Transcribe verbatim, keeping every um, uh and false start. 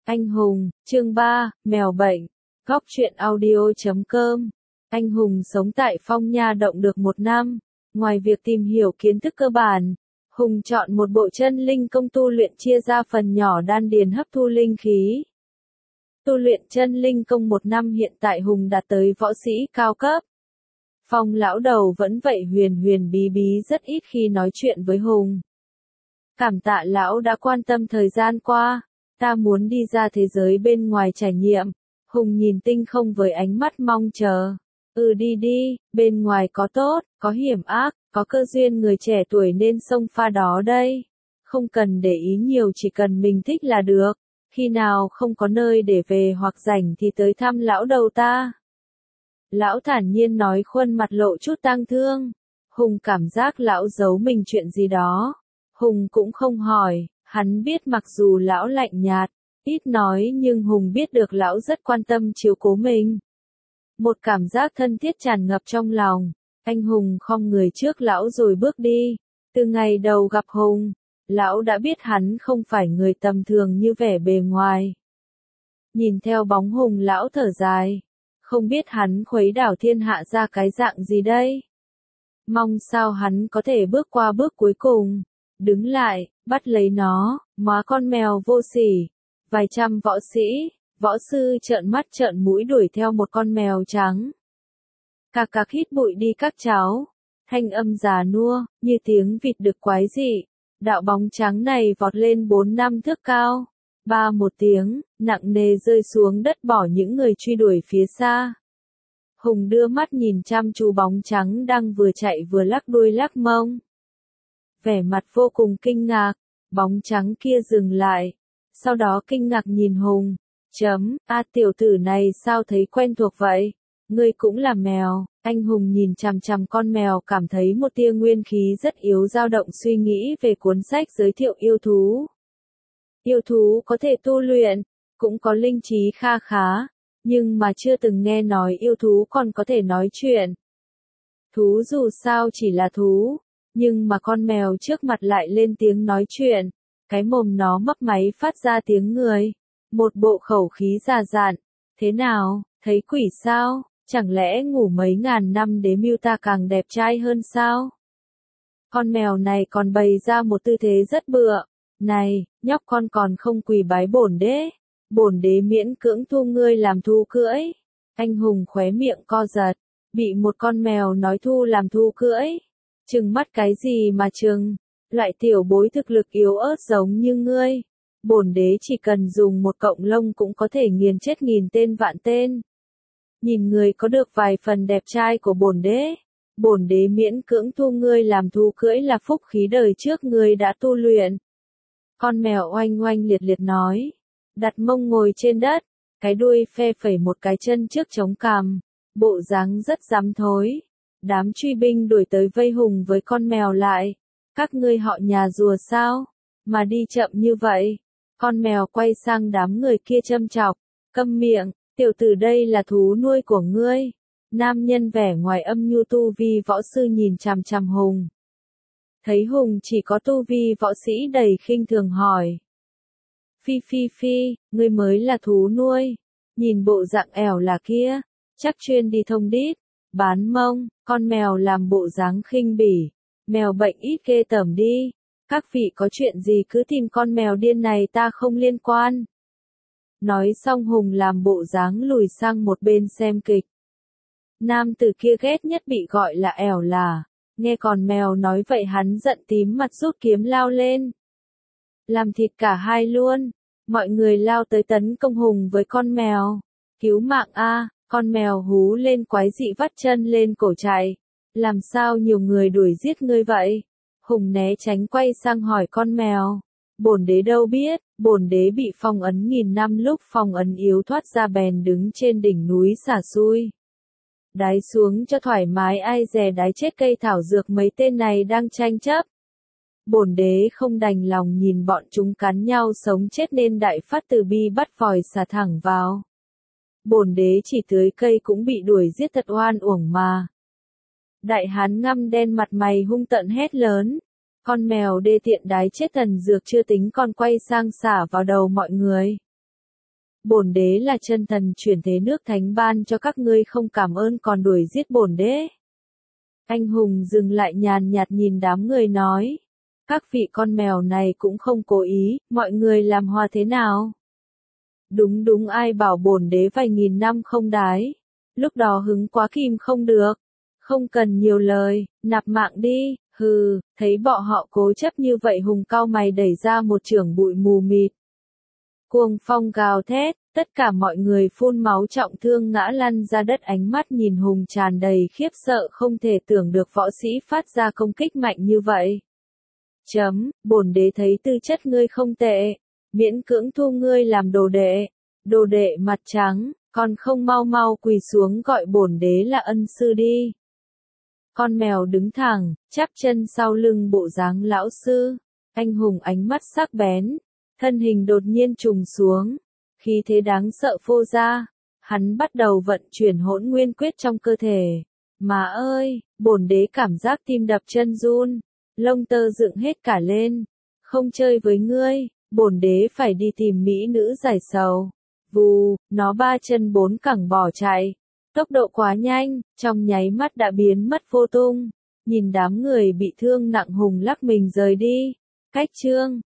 Anh Hùng, chương ba, mèo bệnh. Góc truyện audio chấm com. Anh Hùng sống tại Phong Nha Động được một năm. Ngoài việc tìm hiểu kiến thức cơ bản, Hùng chọn một bộ chân linh công tu luyện chia ra phần nhỏ đan điền hấp thu linh khí. Tu luyện chân linh công một năm hiện tại Hùng đạt tới võ sĩ cao cấp. Phong lão đầu vẫn vậy huyền huyền bí bí rất ít khi nói chuyện với Hùng. Cảm tạ lão đã quan tâm thời gian qua. Ta muốn đi ra thế giới bên ngoài trải nghiệm. Hùng nhìn tinh không với ánh mắt mong chờ. Ừ đi đi, bên ngoài có tốt, có hiểm ác, có cơ duyên người trẻ tuổi nên xông pha đó đây. Không cần để ý nhiều, chỉ cần mình thích là được. Khi nào không có nơi để về hoặc rảnh thì tới thăm lão đầu ta. Lão thản nhiên nói, khuôn mặt lộ chút tang thương. Hùng cảm giác lão giấu mình chuyện gì đó. Hùng cũng không hỏi. Hắn biết mặc dù lão lạnh nhạt, ít nói nhưng Hùng biết được lão rất quan tâm chiếu cố mình. Một cảm giác thân thiết tràn ngập trong lòng. Anh Hùng khom người trước lão rồi bước đi. Từ ngày đầu gặp Hùng, lão đã biết hắn không phải người tầm thường như vẻ bề ngoài. Nhìn theo bóng Hùng lão thở dài. Không biết hắn khuấy đảo thiên hạ ra cái dạng gì đây. Mong sao hắn có thể bước qua bước cuối cùng. Đứng lại, bắt lấy nó, má con mèo vô sỉ. Vài trăm võ sĩ, võ sư trợn mắt trợn mũi đuổi theo một con mèo trắng. Cạc cạc hít bụi đi các cháu. Thanh âm già nua, như tiếng vịt đực quái dị. Đạo bóng trắng này vọt lên bốn năm thước cao. Ba một tiếng, nặng nề rơi xuống đất bỏ những người truy đuổi phía xa. Hùng đưa mắt nhìn chăm chú bóng trắng đang vừa chạy vừa lắc đuôi lắc mông. Vẻ mặt vô cùng kinh ngạc, bóng trắng kia dừng lại, sau đó kinh ngạc nhìn Hùng, chấm, a tiểu tử này sao thấy quen thuộc vậy, ngươi cũng là mèo, anh Hùng nhìn chằm chằm con mèo cảm thấy một tia nguyên khí rất yếu dao động suy nghĩ về cuốn sách giới thiệu yêu thú. Yêu thú có thể tu luyện, cũng có linh trí kha khá, nhưng mà chưa từng nghe nói yêu thú còn có thể nói chuyện. Thú dù sao chỉ là thú. Nhưng mà con mèo trước mặt lại lên tiếng nói chuyện, cái mồm nó mấp máy phát ra tiếng người, một bộ khẩu khí già dặn, thế nào, thấy quỷ sao, chẳng lẽ ngủ mấy ngàn năm đế mưu ta càng đẹp trai hơn sao? Con mèo này còn bày ra một tư thế rất bựa, này, nhóc con còn không quỳ bái bổn đế, bổn đế miễn cưỡng thu ngươi làm thu cưỡi, anh Hùng khóe miệng co giật, bị một con mèo nói thu làm thu cưỡi. Trừng mắt cái gì mà trừng, loại tiểu bối thực lực yếu ớt giống như ngươi. Bổn đế chỉ cần dùng một cọng lông cũng có thể nghiền chết nghìn tên vạn tên. Nhìn người có được vài phần đẹp trai của bổn đế. Bổn đế miễn cưỡng thu ngươi làm thú cưỡi là phúc khí đời trước ngươi đã tu luyện. Con mèo oanh oanh liệt liệt nói. Đặt mông ngồi trên đất, cái đuôi phe phẩy một cái chân trước chống cằm. Bộ dáng rất dám thối. Đám truy binh đuổi tới vây Hùng với con mèo lại. Các ngươi họ nhà rùa sao? Mà đi chậm như vậy. Con mèo quay sang đám người kia châm chọc. Câm miệng, tiểu tử đây là thú nuôi của ngươi. Nam nhân vẻ ngoài âm nhu tu vi võ sư nhìn chằm chằm Hùng. Thấy Hùng chỉ có tu vi võ sĩ đầy khinh thường hỏi. Phi phi phi, ngươi mới là thú nuôi. Nhìn bộ dạng ẻo là kia. Chắc chuyên đi thông đít. Bán mông, con mèo làm bộ dáng khinh bỉ. Mèo bệnh ít ghê tởm đi. Các vị có chuyện gì cứ tìm con mèo điên này, ta không liên quan. Nói xong Hùng làm bộ dáng lùi sang một bên xem kịch. Nam tử kia ghét nhất bị gọi là ẻo là. Nghe con mèo nói vậy hắn giận tím mặt rút kiếm lao lên. Làm thịt cả hai luôn. Mọi người lao tới tấn công Hùng với con mèo. Cứu mạng a. Con mèo hú lên quái dị vắt chân lên cổ chạy. Làm sao nhiều người đuổi giết ngươi vậy? Hùng né tránh quay sang hỏi con mèo. Bổn đế đâu biết, bổn đế bị phong ấn nghìn năm lúc phong ấn yếu thoát ra bèn đứng trên đỉnh núi xả xui. Đáy xuống cho thoải mái, ai dè đáy chết cây thảo dược mấy tên này đang tranh chấp. Bổn đế không đành lòng nhìn bọn chúng cắn nhau sống chết nên đại phát từ bi bắt vòi xả thẳng vào. Bổn đế chỉ tưới cây cũng bị đuổi giết thật oan uổng mà. Đại hán ngăm đen mặt mày hung tợn hét lớn. Con mèo đê tiện đái chết thần dược chưa tính còn quay sang xả vào đầu mọi người. bổn đế là chân thần chuyển thế nước thánh ban cho các ngươi không cảm ơn còn đuổi giết bổn đế. Anh hùng dừng lại nhàn nhạt nhìn đám người nói. Các vị con mèo này cũng không cố ý, mọi người làm hòa thế nào? Đúng đúng ai bảo bổn đế vài nghìn năm không đái. Lúc đó hứng quá kìm không được. Không cần nhiều lời, nạp mạng đi, hừ, thấy bọn họ cố chấp như vậy Hùng cau mày đẩy ra một chưởng bụi mù mịt. Cuồng phong gào thét, tất cả mọi người phun máu trọng thương ngã lăn ra đất ánh mắt nhìn Hùng tràn đầy khiếp sợ không thể tưởng được võ sĩ phát ra công kích mạnh như vậy. Chấm, bổn đế thấy tư chất ngươi không tệ, miễn cưỡng thu ngươi làm đồ đệ, đồ đệ mặt trắng, còn không mau mau quỳ xuống gọi bổn đế là ân sư đi. Con mèo đứng thẳng, chắp chân sau lưng bộ dáng lão sư, anh hùng ánh mắt sắc bén, thân hình đột nhiên trùng xuống, khí thế đáng sợ phô ra, hắn bắt đầu vận chuyển hỗn nguyên quyết trong cơ thể. Mà ơi, bổn đế cảm giác tim đập chân run, lông tơ dựng hết cả lên, không chơi với ngươi, bổn đế phải đi tìm mỹ nữ giải sầu. Vù, nó ba chân bốn cẳng bỏ chạy. Tốc độ quá nhanh, trong nháy mắt đã biến mất vô tung. Nhìn đám người bị thương nặng Hùng lắc mình rời đi. Cách chương